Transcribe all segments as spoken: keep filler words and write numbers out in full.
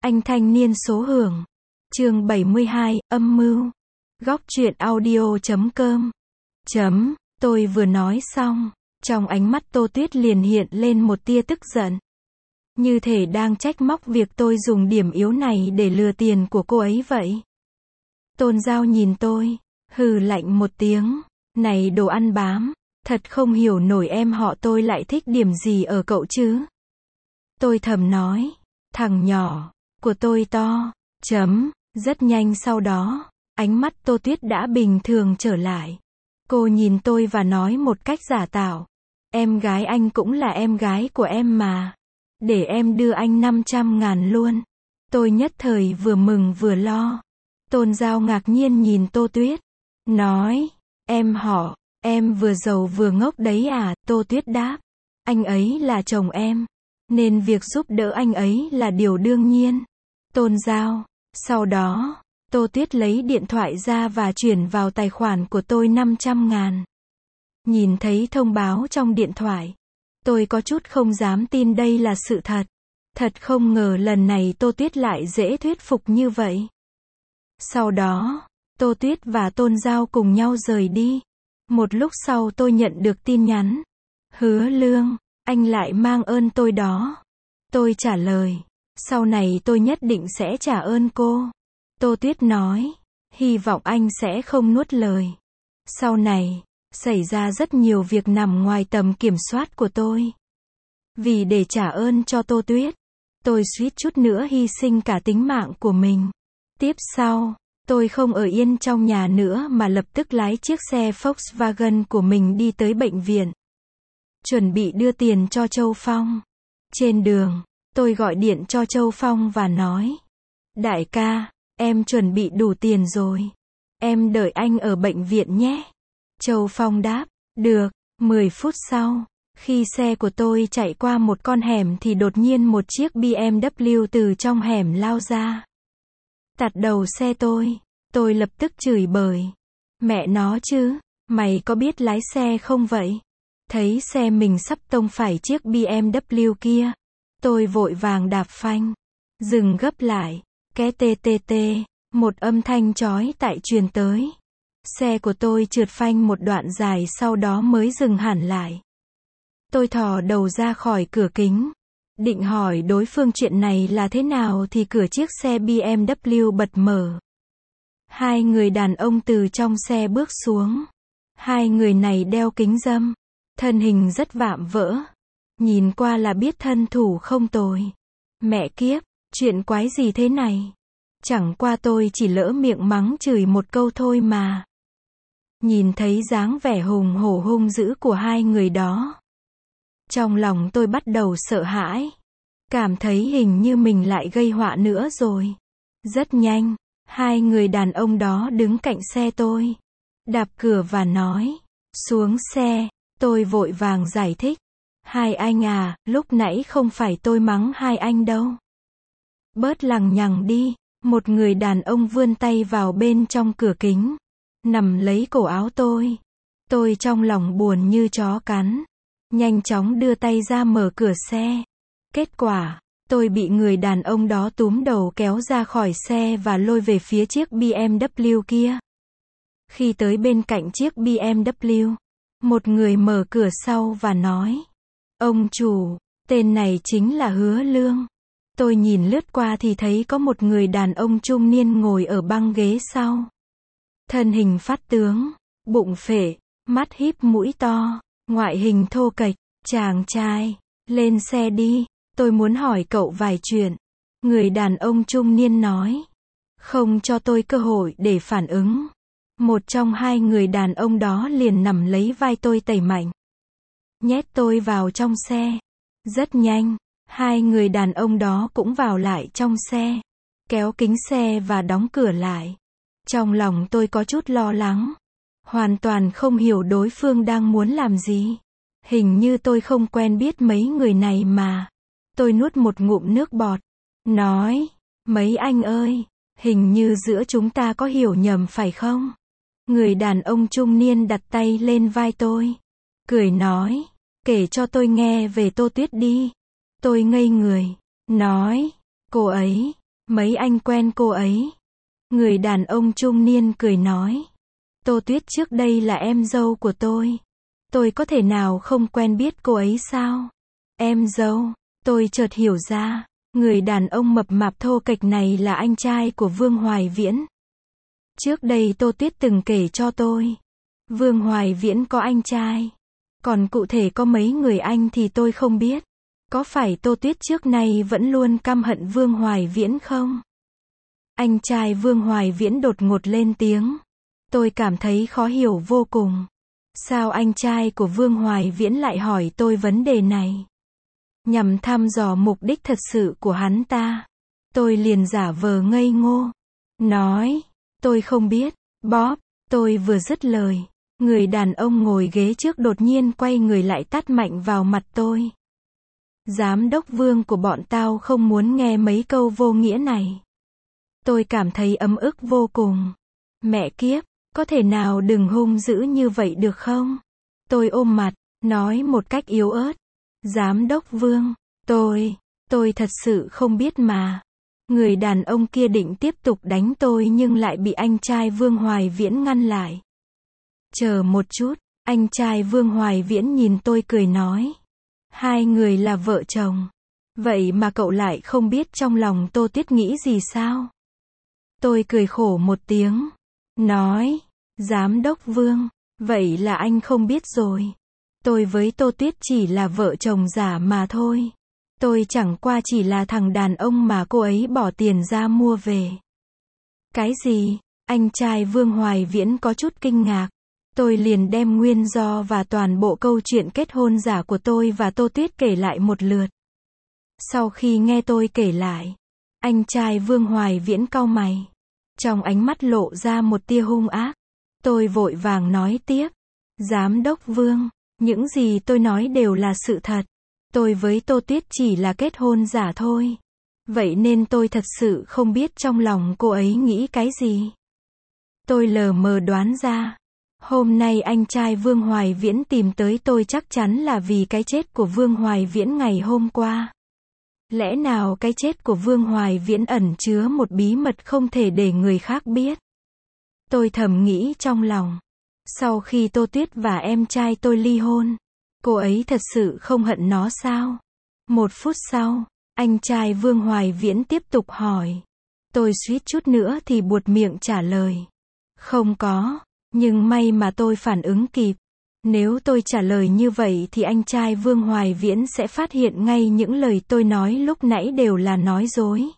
Anh thanh niên số hưởng. Chương bảy mươi hai, âm mưu. Góc truyện audio chấm com. Chấm, tôi vừa nói xong, trong ánh mắt Tô Tuyết liền hiện lên một tia tức giận. Như thể đang trách móc việc tôi dùng điểm yếu này để lừa tiền của cô ấy vậy. Tôn Giao nhìn tôi, hừ lạnh một tiếng, này đồ ăn bám, thật không hiểu nổi em họ tôi lại thích điểm gì ở cậu chứ. Tôi thầm nói, thằng nhỏ của tôi to, chấm, rất nhanh sau đó, ánh mắt Tô Tuyết đã bình thường trở lại. Cô nhìn tôi và nói một cách giả tạo, em gái anh cũng là em gái của em mà. Để em đưa anh năm trăm ngàn luôn. Tôi nhất thời vừa mừng vừa lo. Tôn Giao ngạc nhiên nhìn Tô Tuyết, nói, em họ, em vừa giàu vừa ngốc đấy à, Tô Tuyết đáp, anh ấy là chồng em, nên việc giúp đỡ anh ấy là điều đương nhiên. Tôn Giao, sau đó, Tô Tuyết lấy điện thoại ra và chuyển vào tài khoản của tôi năm trăm ngàn. Nhìn thấy thông báo trong điện thoại, tôi có chút không dám tin đây là sự thật. Thật không ngờ lần này Tô Tuyết lại dễ thuyết phục như vậy. Sau đó, Tô Tuyết và Tôn Giao cùng nhau rời đi. Một lúc sau tôi nhận được tin nhắn. Hứa Lương, anh lại mang ơn tôi đó. Tôi trả lời, sau này tôi nhất định sẽ trả ơn cô. Tô Tuyết nói, hy vọng anh sẽ không nuốt lời. Sau này, xảy ra rất nhiều việc nằm ngoài tầm kiểm soát của tôi. Vì để trả ơn cho Tô Tuyết, tôi suýt chút nữa hy sinh cả tính mạng của mình. Tiếp sau, tôi không ở yên trong nhà nữa mà lập tức lái chiếc xe Volkswagen của mình đi tới bệnh viện. Chuẩn bị đưa tiền cho Châu Phong. Trên đường, tôi gọi điện cho Châu Phong và nói, đại ca, em chuẩn bị đủ tiền rồi. Em đợi anh ở bệnh viện nhé. Châu Phong đáp, được. mười phút sau, khi xe của tôi chạy qua một con hẻm thì đột nhiên một chiếc bê em vê từ trong hẻm lao ra. Tạt đầu xe tôi. Tôi lập tức chửi bới. Mẹ nó chứ, mày có biết lái xe không vậy? Thấy xe mình sắp tông phải chiếc bê em vê kia. Tôi vội vàng đạp phanh. Dừng gấp lại. Ké tê tê tê. Một âm thanh chói tai truyền tới. Xe của tôi trượt phanh một đoạn dài sau đó mới dừng hẳn lại. Tôi thò đầu ra khỏi cửa kính. Định hỏi đối phương chuyện này là thế nào thì cửa chiếc xe bê em vê bật mở. Hai người đàn ông từ trong xe bước xuống. Hai người này đeo kính râm. Thân hình rất vạm vỡ. Nhìn qua là biết thân thủ không tồi. Mẹ kiếp, chuyện quái gì thế này? Chẳng qua tôi chỉ lỡ miệng mắng chửi một câu thôi mà. Nhìn thấy dáng vẻ hùng hổ hung dữ của hai người đó. Trong lòng tôi bắt đầu sợ hãi. Cảm thấy hình như mình lại gây họa nữa rồi. Rất nhanh, hai người đàn ông đó đứng cạnh xe tôi. Đạp cửa và nói, xuống xe. Tôi vội vàng giải thích. Hai anh à, lúc nãy không phải tôi mắng hai anh đâu. Bớt lằng nhằng đi. Một người đàn ông vươn tay vào bên trong cửa kính. Nằm lấy cổ áo tôi. Tôi trong lòng buồn như chó cắn. Nhanh chóng đưa tay ra mở cửa xe. Kết quả, tôi bị người đàn ông đó túm đầu kéo ra khỏi xe và lôi về phía chiếc bê em vê kia. Khi tới bên cạnh chiếc bê em vê, một người mở cửa sau và nói, ông chủ, tên này chính là Hứa Lương. Tôi nhìn lướt qua thì thấy có một người đàn ông trung niên ngồi ở băng ghế sau. Thân hình phát tướng, bụng phệ, mắt híp mũi to, ngoại hình thô kệch, chàng trai, lên xe đi, tôi muốn hỏi cậu vài chuyện. Người đàn ông trung niên nói, không cho tôi cơ hội để phản ứng. Một trong hai người đàn ông đó liền nằm lấy vai tôi tẩy mạnh. Nhét tôi vào trong xe. Rất nhanh, hai người đàn ông đó cũng vào lại trong xe. Kéo kính xe và đóng cửa lại. Trong lòng tôi có chút lo lắng. Hoàn toàn không hiểu đối phương đang muốn làm gì. Hình như tôi không quen biết mấy người này mà. Tôi nuốt một ngụm nước bọt. Nói, mấy anh ơi, hình như giữa chúng ta có hiểu nhầm phải không? Người đàn ông trung niên đặt tay lên vai tôi. Cười nói, kể cho tôi nghe về Tô Tuyết đi. Tôi ngây người. Nói, cô ấy, Mấy anh quen cô ấy. Người đàn ông trung niên cười nói. Tô Tuyết trước đây là em dâu của tôi. Tôi có thể nào không quen biết cô ấy sao? Em dâu, tôi chợt hiểu ra. Người đàn ông mập mạp thô kệch này là anh trai của Vương Hoài Viễn. Trước đây Tô Tuyết từng kể cho tôi. Vương Hoài Viễn có anh trai. Còn cụ thể có mấy người anh thì tôi không biết. Có phải Tô Tuyết trước nay vẫn luôn căm hận Vương Hoài Viễn không? Anh trai Vương Hoài Viễn đột ngột lên tiếng. Tôi cảm thấy khó hiểu vô cùng. Sao anh trai của Vương Hoài Viễn lại hỏi tôi vấn đề này? Nhằm thăm dò mục đích thật sự của hắn ta. Tôi liền giả vờ ngây ngô. Nói, tôi không biết. Bob, tôi vừa dứt lời. Người đàn ông ngồi ghế trước đột nhiên quay người lại tát mạnh vào mặt tôi. Giám đốc Vương của bọn tao không muốn nghe mấy câu vô nghĩa này. Tôi cảm thấy ấm ức vô cùng. Mẹ kiếp, có thể nào đừng hung dữ như vậy được không? Tôi ôm mặt, nói một cách yếu ớt. Giám đốc Vương, tôi, tôi thật sự không biết mà. Người đàn ông kia định tiếp tục đánh tôi nhưng lại bị anh trai Vương Hoài Viễn ngăn lại. Chờ một chút, anh trai Vương Hoài Viễn nhìn tôi cười nói. Hai người là vợ chồng. Vậy mà cậu lại không biết trong lòng Tô Tuyết nghĩ gì sao? Tôi cười khổ một tiếng. Nói, Giám đốc Vương, vậy là anh không biết rồi. Tôi với Tô Tuyết chỉ là vợ chồng giả mà thôi. Tôi chẳng qua chỉ là thằng đàn ông mà cô ấy bỏ tiền ra mua về. Cái gì? Anh trai Vương Hoài Viễn có chút kinh ngạc. Tôi liền đem nguyên do và toàn bộ câu chuyện kết hôn giả của tôi và Tô Tuyết kể lại một lượt. Sau khi nghe tôi kể lại, anh trai Vương Hoài Viễn cau mày. Trong ánh mắt lộ ra một tia hung ác. Tôi vội vàng nói tiếp. Giám đốc Vương, những gì tôi nói đều là sự thật. Tôi với Tô Tuyết chỉ là kết hôn giả thôi. Vậy nên tôi thật sự không biết trong lòng cô ấy nghĩ cái gì. Tôi lờ mờ đoán ra. Hôm nay anh trai Vương Hoài Viễn tìm tới tôi chắc chắn là vì cái chết của Vương Hoài Viễn ngày hôm qua. Lẽ nào cái chết của Vương Hoài Viễn ẩn chứa một bí mật không thể để người khác biết? Tôi thầm nghĩ trong lòng. Sau khi Tô Tuyết và em trai tôi ly hôn, cô ấy thật sự không hận nó sao? Một phút sau, anh trai Vương Hoài Viễn tiếp tục hỏi. Tôi suýt chút nữa thì buột miệng trả lời. Không có, nhưng may mà tôi phản ứng kịp. Nếu tôi trả lời như vậy thì anh trai Vương Hoài Viễn sẽ phát hiện ngay những lời tôi nói lúc nãy đều là nói dối.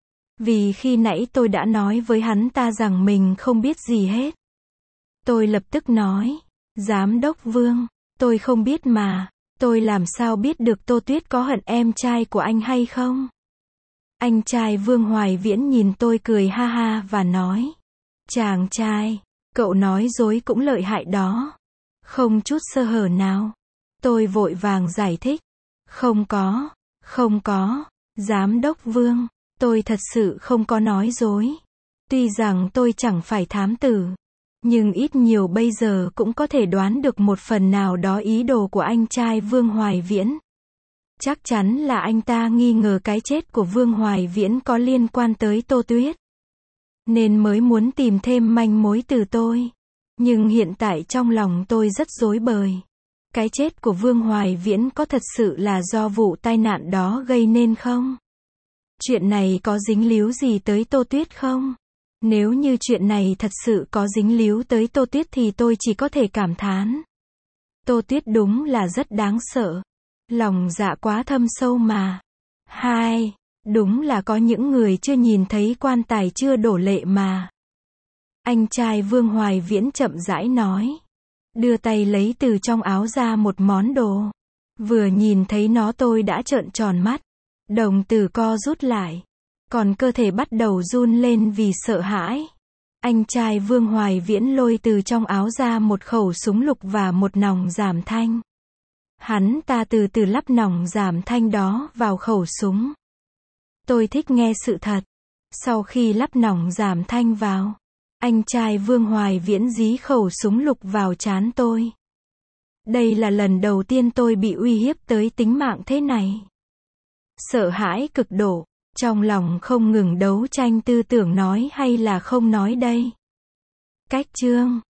Vì khi nãy tôi đã nói với hắn ta rằng mình không biết gì hết. Tôi lập tức nói, Giám đốc Vương, tôi không biết mà, tôi làm sao biết được Tô Tuyết có hận em trai của anh hay không? Anh trai Vương Hoài Viễn nhìn tôi cười ha ha và nói, chàng trai, cậu nói dối cũng lợi hại đó. Không chút sơ hở nào. Tôi vội vàng giải thích. Không có, không có, Giám đốc Vương, tôi thật sự không có nói dối. Tuy rằng tôi chẳng phải thám tử, nhưng ít nhiều bây giờ cũng có thể đoán được một phần nào đó ý đồ của anh trai Vương Hoài Viễn. Chắc chắn là anh ta nghi ngờ cái chết của Vương Hoài Viễn có liên quan tới Tô Tuyết, nên mới muốn tìm thêm manh mối từ tôi. Nhưng hiện tại trong lòng tôi rất rối bời. Cái chết của Vương Hoài Viễn có thật sự là do vụ tai nạn đó gây nên không? Chuyện này có dính líu gì tới Tô Tuyết không? Nếu như chuyện này thật sự có dính líu tới Tô Tuyết thì tôi chỉ có thể cảm thán. Tô Tuyết đúng là rất đáng sợ. Lòng dạ quá thâm sâu mà. Hai, đúng là có những người chưa nhìn thấy quan tài chưa đổ lệ mà. Anh trai Vương Hoài Viễn chậm rãi nói. Đưa tay lấy từ trong áo ra một món đồ. Vừa nhìn thấy nó tôi đã trợn tròn mắt. Đồng tử co rút lại. Còn cơ thể bắt đầu run lên vì sợ hãi. Anh trai Vương Hoài Viễn lôi từ trong áo ra một khẩu súng lục và một nòng giảm thanh. Hắn ta từ từ lắp nòng giảm thanh đó vào khẩu súng. Tôi thích nghe sự thật. Sau khi lắp nòng giảm thanh vào, anh trai Vương Hoài Viễn dí khẩu súng lục vào trán tôi. Đây là lần đầu tiên tôi bị uy hiếp tới tính mạng thế này. Sợ hãi cực độ. Trong lòng không ngừng đấu tranh tư tưởng nói hay là không nói đây. Cách chương